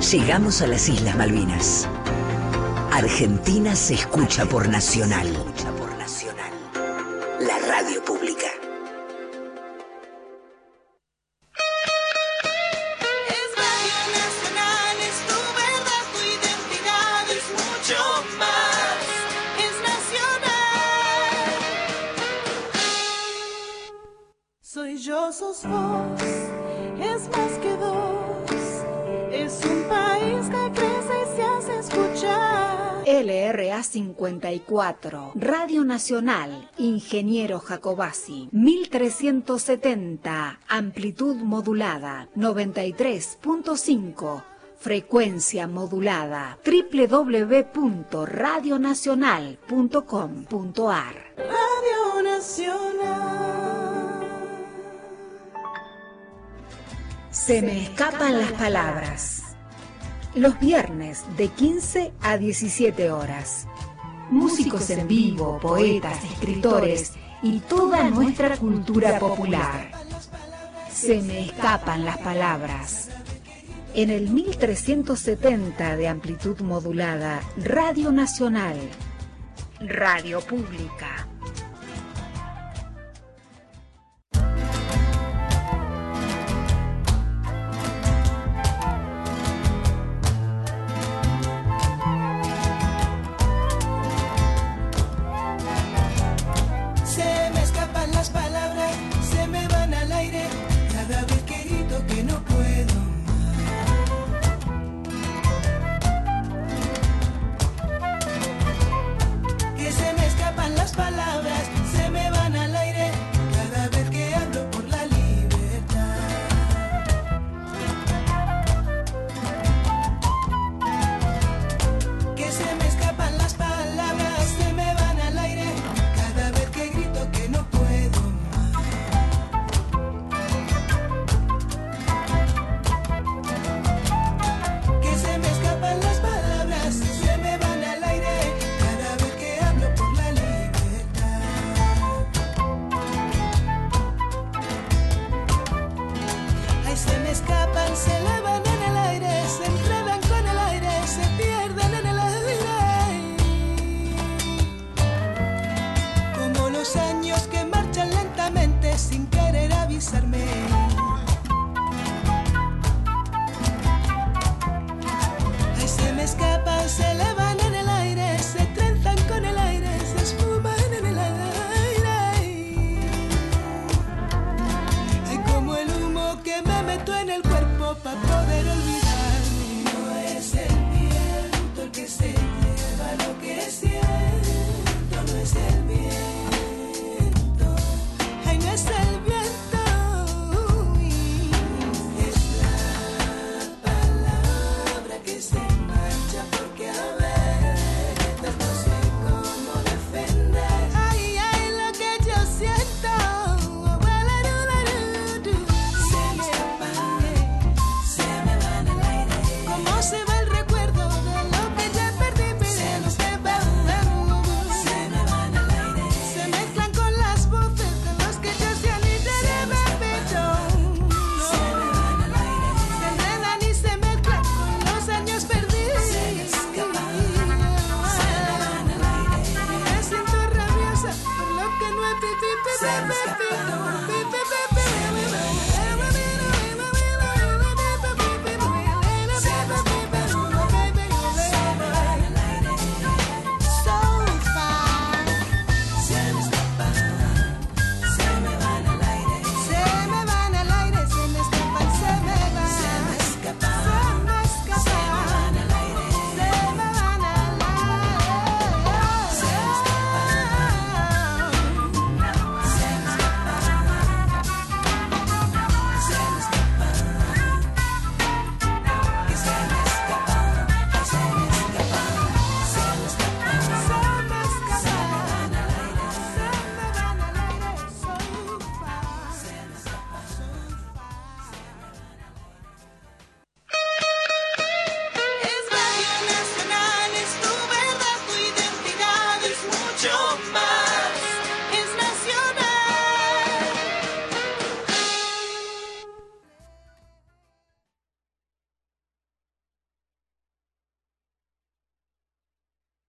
Llegamos a las Islas Malvinas. Argentina se escucha por Nacional. La radio pública. Es Radio Nacional, es tu verdad, tu identidad, es mucho más. Es nacional. Soy yo, sos vos, es más que dos. Es un país que crece y se hace escuchar. LRA 54, Radio Nacional, Ingeniero Jacobasi, 1370, amplitud modulada, 93.5, frecuencia modulada, www.radionacional.com.ar. Radio Nacional. Se me escapan las palabras. Los viernes de 15 a 17 horas. Músicos en vivo, poetas, escritores y toda nuestra cultura popular. Se me escapan las palabras. En el 1370 de amplitud modulada, Radio Nacional. Radio Pública. Se me escapó.